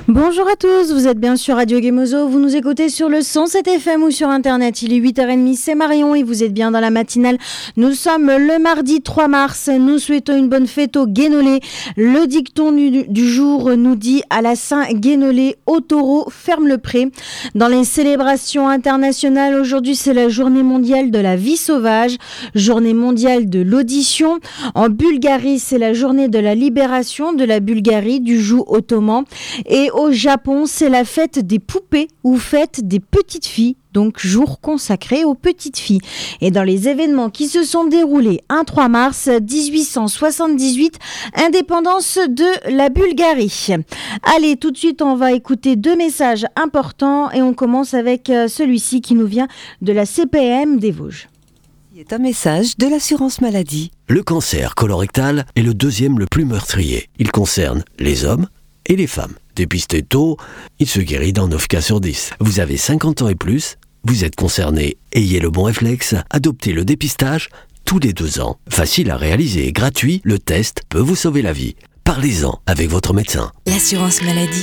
Bonjour à tous, vous êtes bien sur Radio Gemozo, vous nous écoutez sur le 107 FM ou sur internet, il est 8h30, c'est Marion et vous êtes bien dans la matinale. Nous sommes le mardi 3 mars, nous souhaitons une bonne fête aux Guénolais. Le dicton du jour nous dit à la Saint-Guénolé, au taureau, ferme le pré. Dans les célébrations internationales, aujourd'hui c'est la journée mondiale de la vie sauvage, journée mondiale de l'audition. En Bulgarie, c'est la journée de la libération de la Bulgarie du joug ottoman. Et au Japon, c'est la fête des poupées ou fête des petites filles, donc jour consacré aux petites filles. Et dans les événements qui se sont déroulés un 3 mars 1878, indépendance de la Bulgarie. Allez, tout de suite, on va écouter 2 messages importants et on commence avec celui-ci qui nous vient de la CPM des Vosges. C'est un message de l'assurance maladie. Le cancer colorectal est le deuxième le plus meurtrier. Il concerne les hommes et les femmes. Dépisté tôt, il se guérit dans 9 cas sur 10. Vous avez 50 ans et plus, vous êtes concerné, ayez le bon réflexe, adoptez le dépistage tous les 2 ans. Facile à réaliser et gratuit, le test peut vous sauver la vie. Parlez-en avec votre médecin. L'assurance maladie.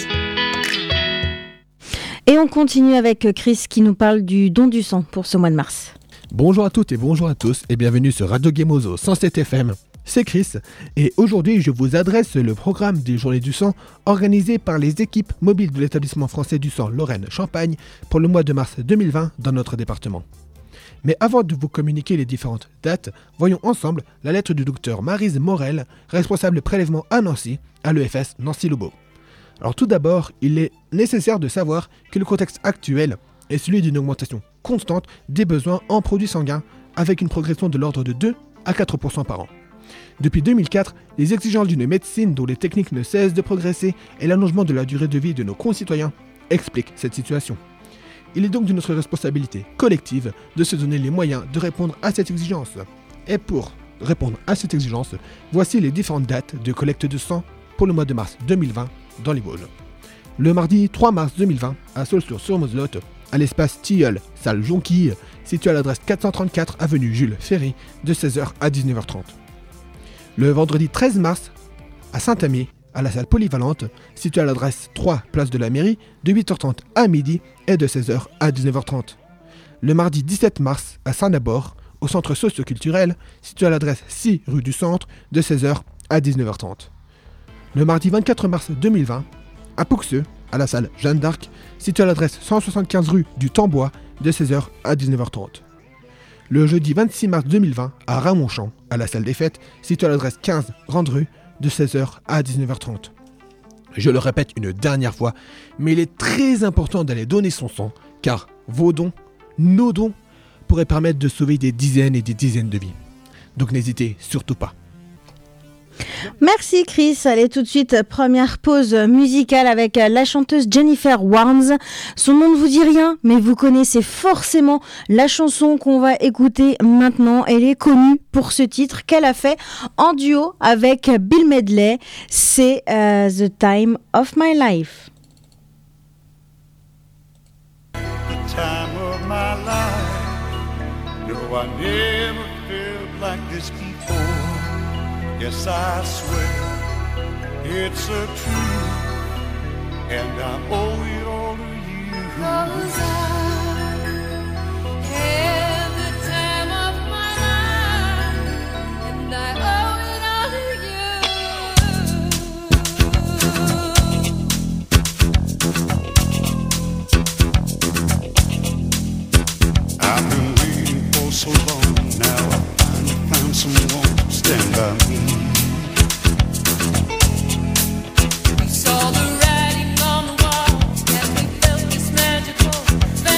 Et on continue avec Chris qui nous parle du don du sang pour ce mois de mars. Bonjour à toutes et bonjour à tous et bienvenue sur Radio Gemozo 107 FM. C'est Chris et aujourd'hui je vous adresse le programme des Journées du sang organisé par les équipes mobiles de l'établissement français du sang Lorraine-Champagne pour le mois de mars 2020 dans notre département. Mais avant de vous communiquer les différentes dates, voyons ensemble la lettre du docteur Maryse Morel, responsable prélèvement à Nancy, à l'EFS Nancy-Lobo. Alors tout d'abord, il est nécessaire de savoir que le contexte actuel est celui d'une augmentation constante des besoins en produits sanguins avec une progression de l'ordre de 2 à 4% par an. Depuis 2004, les exigences d'une médecine dont les techniques ne cessent de progresser et l'allongement de la durée de vie de nos concitoyens expliquent cette situation. Il est donc de notre responsabilité collective de se donner les moyens de répondre à cette exigence. Et pour répondre à cette exigence, voici les différentes dates de collecte de sang pour le mois de mars 2020 dans les Vosges. Le mardi 3 mars 2020, à Saulxures-sur-Moselotte, à l'espace Tilleul, salle Jonquille, situé à l'adresse 434 avenue Jules Ferry, de 16h à 19h30. Le vendredi 13 mars, à Saint-Amier, à la salle polyvalente, située à l'adresse 3 place de la mairie, de 8h30 à midi et de 16h à 19h30. Le mardi 17 mars, à Saint-Nabord, au centre socio-culturel, situé à l'adresse 6 rue du Centre, de 16h à 19h30. Le mardi 24 mars 2020, à Pouxeux, à la salle Jeanne d'Arc, située à l'adresse 175 rue du Tambois, de 16h à 19h30. Le jeudi 26 mars 2020, à Ramonchamp, à la salle des fêtes, située à l'adresse 15 Grande Rue, de 16h à 19h30. Je le répète une dernière fois, mais il est très important d'aller donner son sang, car vos dons, nos dons, pourraient permettre de sauver des dizaines et des dizaines de vies. Donc n'hésitez surtout pas. Merci Chris, allez tout de suite, première pause musicale avec la chanteuse Jennifer Warnes. Son nom ne vous dit rien, mais vous connaissez forcément la chanson qu'on va écouter maintenant. Elle est connue pour ce titre qu'elle a fait en duo avec Bill Medley. C'est The Time of My Life. The time of my life. No, I never felt like this before. Yes, I swear it's a truth, and I owe it all to you. 'Cause I had the time of my life, and I owe it all to you. I've been waiting for so long now. I finally found someone to stand by me. We saw the writing on the wall, and we felt this magical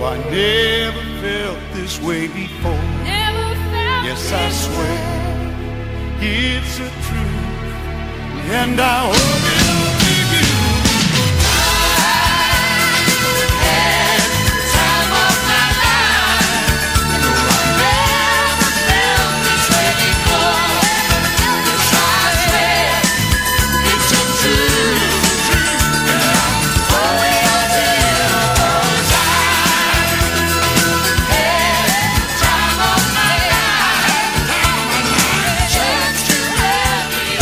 No, I never felt this way before. Never felt Yes, this I swear it's a truth, and I hope it only you. time of my life. No, I never felt this way before. Yes, I swear it's a truth, and I owe it all to you. 'Cause I had time of my life. Chance to let me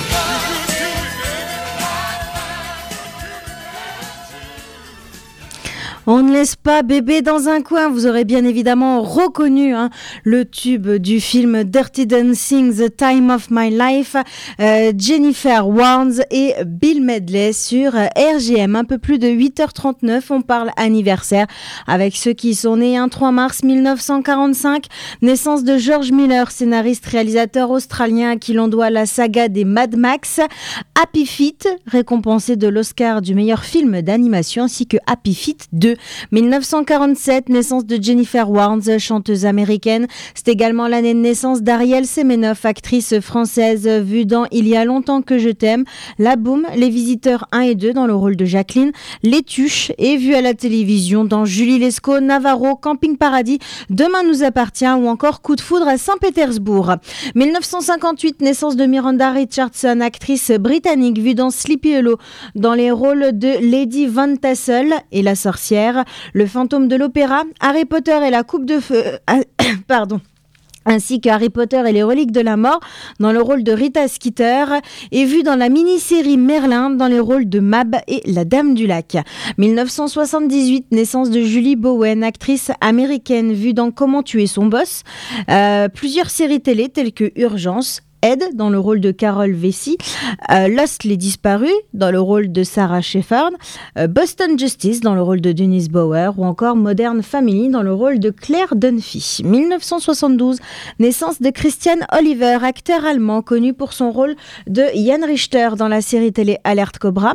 On ne laisse pas bébé dans un coin. Vous aurez bien évidemment reconnu le tube du film Dirty Dancing, The Time of My Life, Jennifer Warnes et Bill Medley sur RGM. Un peu plus de 8h39, on parle anniversaire avec ceux qui sont nés un 3 mars 1945. Naissance de George Miller, scénariste réalisateur australien à qui l'on doit la saga des Mad Max. Happy Feet, récompensé de l'Oscar du meilleur film d'animation, ainsi que Happy Feet 2. 1947, naissance de Jennifer Warnes, chanteuse américaine. C'est également l'année de naissance d'Ariel Semenoff, actrice française vue dans Il y a longtemps que je t'aime, La Boum, Les Visiteurs 1 et 2 dans le rôle de Jacqueline, Les Tuches et vue à la télévision dans Julie Lescaut, Navarro, Camping Paradis, Demain nous appartient ou encore Coup de foudre à Saint-Pétersbourg. 1958, naissance de Miranda Richardson, actrice britannique vue dans Sleepy Hollow dans les rôles de Lady Van Tassel et La Sorcière, Le Fantôme de l'Opéra, Harry Potter et la Coupe de Feu, ainsi que Harry Potter et les Reliques de la Mort dans le rôle de Rita Skeeter et vue dans la mini-série Merlin dans les rôles de Mab et la Dame du Lac. 1978, naissance de Julie Bowen, actrice américaine vue dans Comment tuer son boss, plusieurs séries télé telles que Urgence, Ed dans le rôle de Carol Vesey, Lost les disparus dans le rôle de Sarah Shepherd, Boston Justice dans le rôle de Denise Bauer ou encore Modern Family dans le rôle de Claire Dunphy. 1972, naissance de Christian Oliver, acteur allemand connu pour son rôle de Jan Richter dans la série télé Alerte Cobra.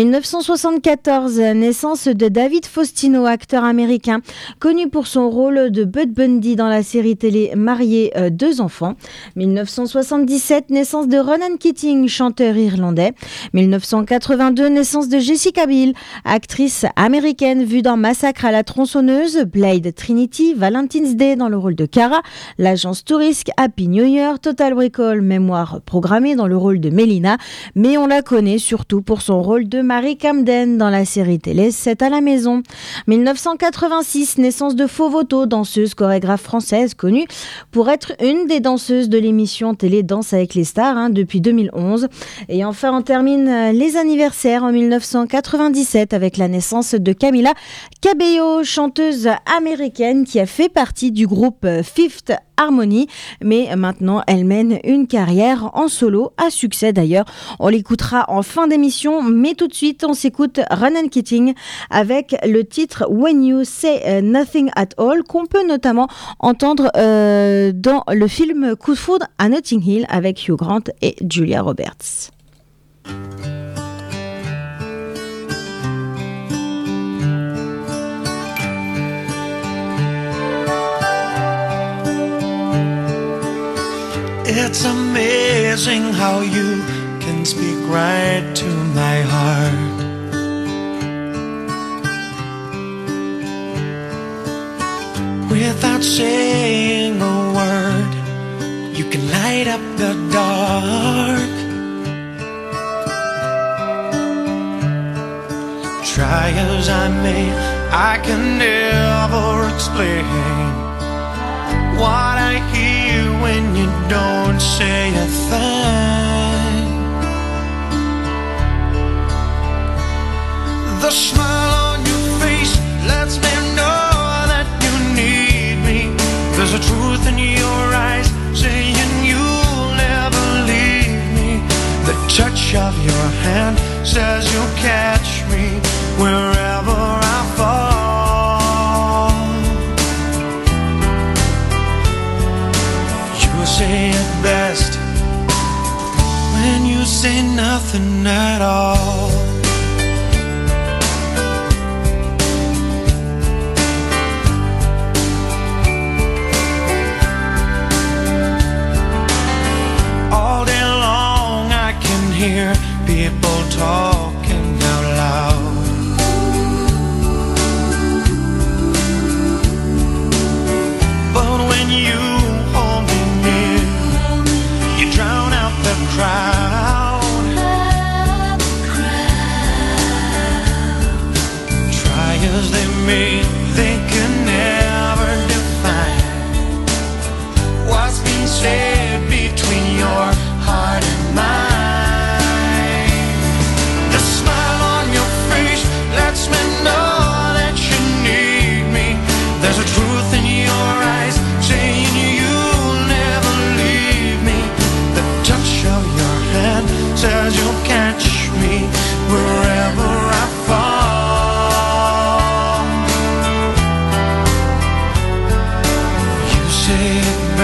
1974, naissance de David Faustino, acteur américain connu pour son rôle de Bud Bundy dans la série télé Marié, 2 enfants. 1977, naissance de Ronan Keating, chanteur irlandais. 1982, naissance de Jessica Biel, actrice américaine vue dans Massacre à la tronçonneuse, Blade Trinity, Valentine's Day dans le rôle de Cara, L'Agence Touriste, Happy New Year, Total Recall, Mémoire programmée dans le rôle de Mélina, mais on la connaît surtout pour son rôle de Marie Camden dans la série télé 7 à la maison. 1986, naissance de Fovoto, danseuse chorégraphe française connue pour être une des danseuses de l'émission télé Danse avec les stars depuis 2011. Et enfin, on termine les anniversaires en 1997 avec la naissance de Camila Cabello, chanteuse américaine qui a fait partie du groupe Fifth Harmony, mais maintenant elle mène une carrière en solo à succès d'ailleurs. On l'écoutera en fin d'émission, mais tout de suite on s'écoute Ronan Keating avec le titre When You Say Nothing at All, qu'on peut notamment entendre dans le film Coup de foudre à Notting Hill avec Hugh Grant et Julia Roberts. It's amazing how you can speak right to my heart. Without saying a word, you can light up the dark. Try as I may, I can never explain what I hear when you don't say a thing. The smile on your face lets me know that you need me. There's a truth in your eyes saying you'll never leave me. The touch of your hand says you'll catch me wherever I fall. Say it best when you say nothing at all.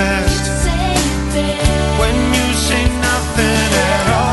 best when you say nothing at all.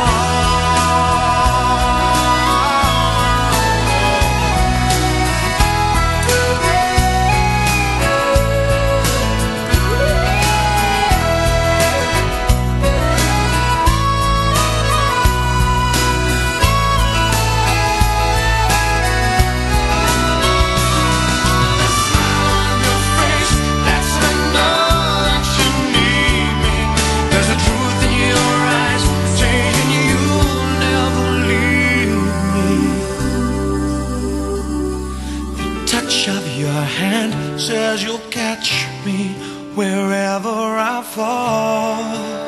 Says you'll catch me wherever I fall.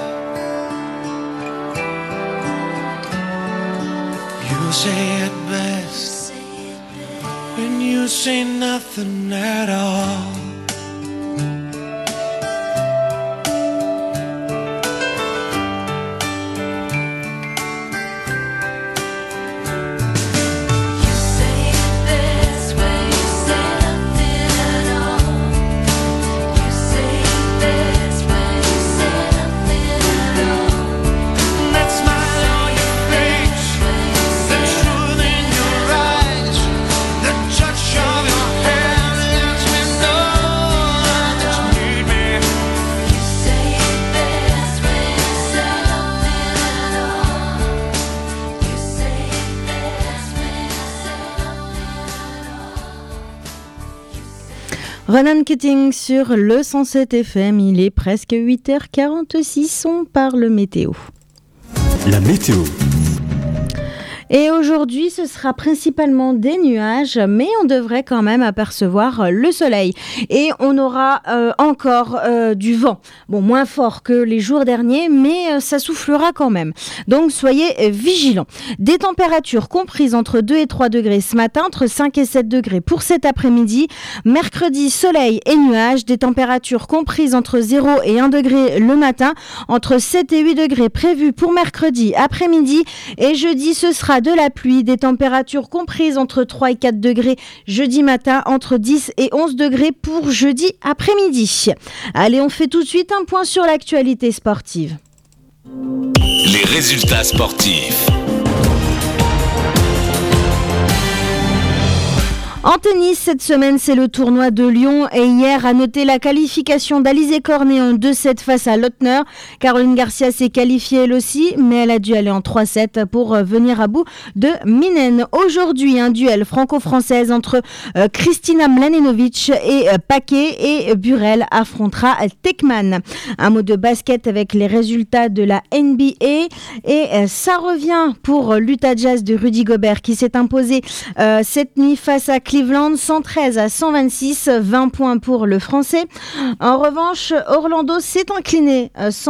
You say it best when you say nothing at all. Ronan Keating sur le 107 FM, il est presque 8h46, on parle météo. La météo. Et aujourd'hui, ce sera principalement des nuages, mais on devrait quand même apercevoir le soleil. Et on aura encore du vent. Bon, moins fort que les jours derniers, mais ça soufflera quand même. Donc, soyez vigilants. Des températures comprises entre 2 et 3 degrés ce matin, entre 5 et 7 degrés pour cet après-midi. Mercredi, soleil et nuages. Des températures comprises entre 0 et 1 degré le matin, entre 7 et 8 degrés prévus pour mercredi après-midi. Et jeudi, ce sera de la pluie, des températures comprises entre 3 et 4 degrés jeudi matin, entre 10 et 11 degrés pour jeudi après-midi. Allez, on fait tout de suite un point sur l'actualité sportive. Les résultats sportifs. En tennis, cette semaine, c'est le tournoi de Lyon et hier, à noter la qualification d'Alizé Cornet en 2-7 face à Lautner. Caroline Garcia s'est qualifiée elle aussi, mais elle a dû aller en 3-7 pour venir à bout de Minen. Aujourd'hui, un duel franco-française entre Kristina Mladenovic et Paquet, et Burel affrontera Tekman. Un mot de basket avec les résultats de la NBA et ça revient pour l'Utah Jazz de Rudy Gobert qui s'est imposé cette nuit face à Cleveland, 113-126, 20 points pour le Français. En revanche, Orlando s'est incliné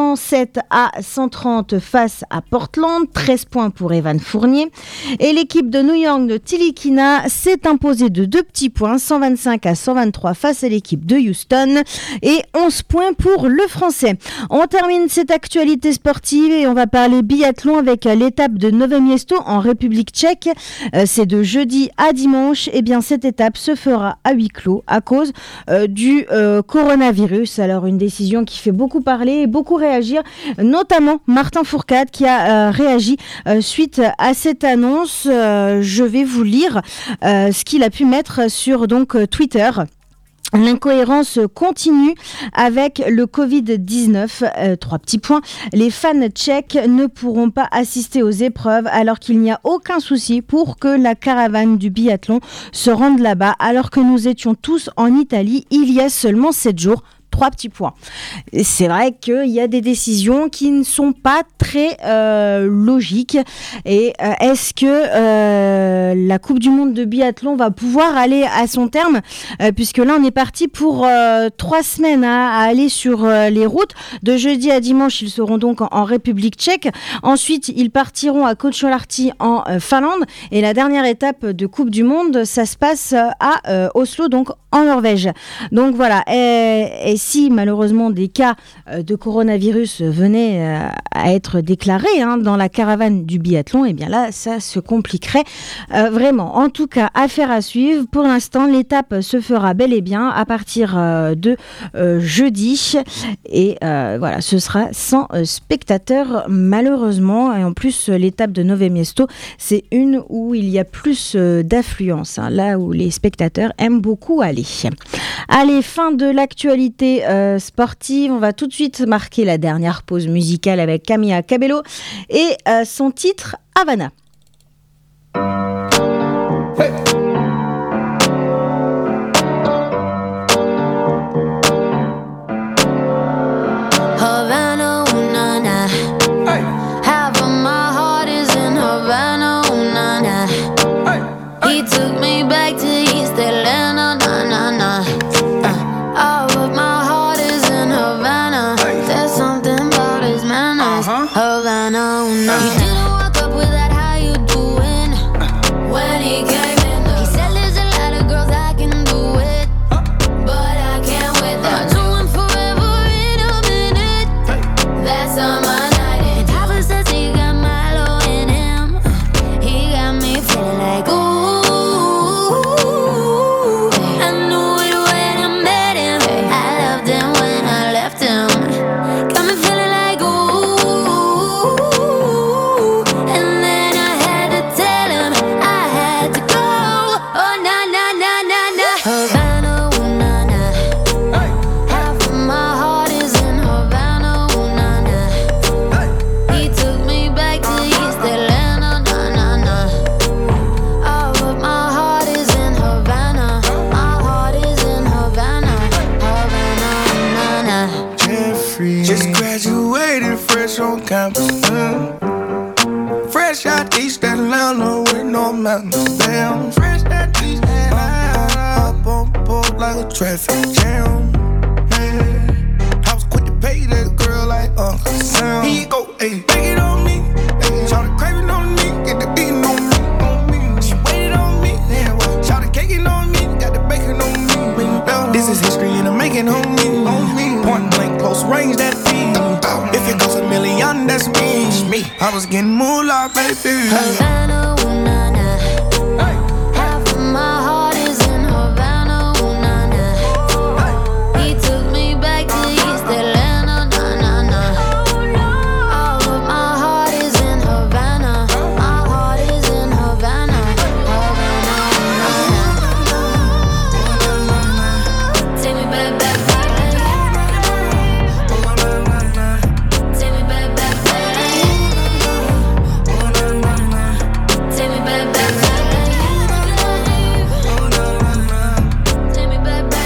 107-130 face à Portland, 13 points pour Evan Fournier. Et l'équipe de New York de Tilikina s'est imposée de 2 petits points, 125-123 face à l'équipe de Houston et 11 points pour le Français. On termine cette actualité sportive et on va parler biathlon avec l'étape de Nové Město en République tchèque. C'est de jeudi à dimanche. Et bien, cette étape se fera à huis clos à cause du coronavirus. Alors, une décision qui fait beaucoup parler et beaucoup réagir, notamment Martin Fourcade qui a réagi suite à cette annonce. Je vais vous lire ce qu'il a pu mettre sur Twitter. L'incohérence continue avec le Covid-19. 3 petits points. Les fans tchèques ne pourront pas assister aux épreuves alors qu'il n'y a aucun souci pour que la caravane du biathlon se rende là-bas alors que nous étions tous en Italie il y a seulement 7 jours. 3 petits points. Et c'est vrai qu'il y a des décisions qui ne sont pas très logiques. Et est-ce que la Coupe du Monde de biathlon va pouvoir aller à son terme puisque là on est parti pour 3 semaines à aller sur les routes. De jeudi à dimanche, ils seront donc en République tchèque. Ensuite, ils partiront à Kontiolahti en Finlande. Et la dernière étape de Coupe du Monde, ça se passe à Oslo, donc en Norvège. Donc voilà. Est-ce si malheureusement des cas de coronavirus venaient à être déclarés dans la caravane du biathlon, et bien là, ça se compliquerait vraiment. En tout cas, affaire à suivre. Pour l'instant, l'étape se fera bel et bien à partir de jeudi. Et voilà, ce sera sans spectateurs malheureusement. Et en plus, l'étape de Nové Město, c'est une où il y a plus d'affluence, là où les spectateurs aiment beaucoup aller. Allez, fin de l'actualité sportive. On va tout de suite marquer la dernière pause musicale avec Camila Cabello et son titre Havana. Hey. Havana, ooh, na, na. Hey. Half of my heart is in Havana, ooh, na, na. Hey. He took me back to East Atlanta, na, na, na. All of my heart is in Havana. There's something about his manners. Havana, ooh, na. He didn't walk up with that, how you doing? When he came in, he said there's a lot of girls I can do it, but I can't wait. I'll do him forever in a minute. That's on my night. And Papa says he got Milo in him. He got me feeling like ooh. I knew it when I met him. I loved him when I left him. Got me feeling like ooh. And then I had to tell him I had to go. Oh na na na na na. Havana, ooh na na. Half of my heart is in Havana, ooh na na. He took me back to East Atlanta, na na na. All of my heart is in Havana. My heart is in Havana, Havana, na na. Jeffrey just graduated fresh on campus. Fresh out East Atlanta with no mountains. Damn, fresh out East Atlanta. Up on board like a traffic jam. Yeah. I was quick to pay that girl like Uncle Sam. Here you go, ayy, take it on me. Ayy, shout the craving on me, get the beating on me, on me. She waited on me, yeah, well, shout the caking on me, got the bacon on me. This is history and I'm making on me. Point blank, close range, that feed. If it goes a million, that's me. I was getting moolah, baby. Havana, ooh na na. Half of my heart is in Havana, ooh na na. He took me back to East Atlanta, na na na. All of my heart is in Havana. My heart is in Havana, Havana, ooh na na. Take me back, back, back. Take me back, back, back. Take me back, back, back. Take me back, back, back.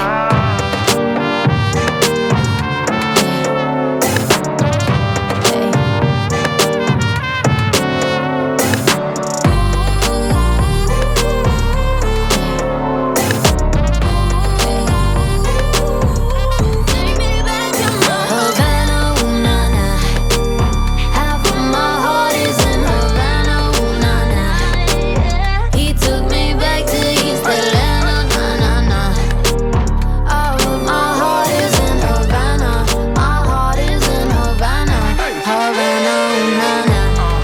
Havana, ooh na na. Half of my heart is in Havana, ooh na na. He took me back to East Atlanta, na na na. All of my heart is in Havana. My heart is in Havana, Havana, ooh na na.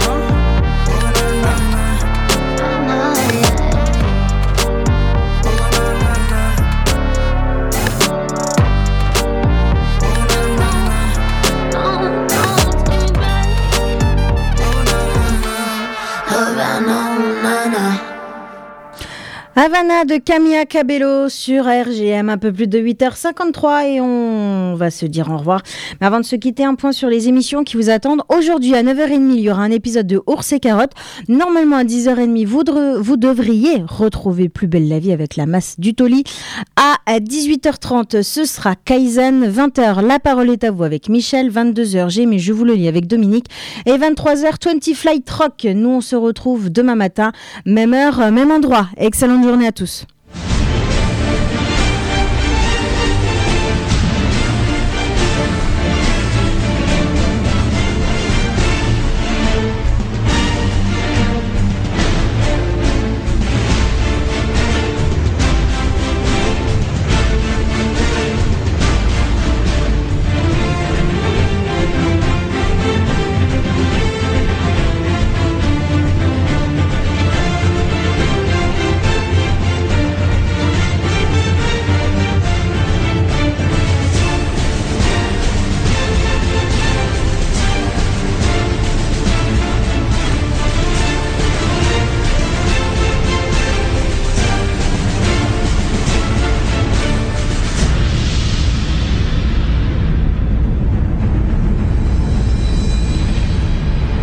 Havana, ooh na na. Havana de Camila Cabello sur RGM, un peu plus de 8h53 et on va se dire au revoir. Mais avant de se quitter, un point sur les émissions qui vous attendent. Aujourd'hui à 9h30, il y aura un épisode de Ours et Carottes. Normalement à 10h30, vous devriez retrouver Plus belle la vie avec la masse du Toli. À 18h30, ce sera Kaizen. 20h, La parole est à vous avec Michel. 22h, J'ai mais je vous le lis avec Dominique. Et 23h, 20 Flight Rock. Nous on se retrouve demain matin, même heure, même endroit. Excellente journée à tous.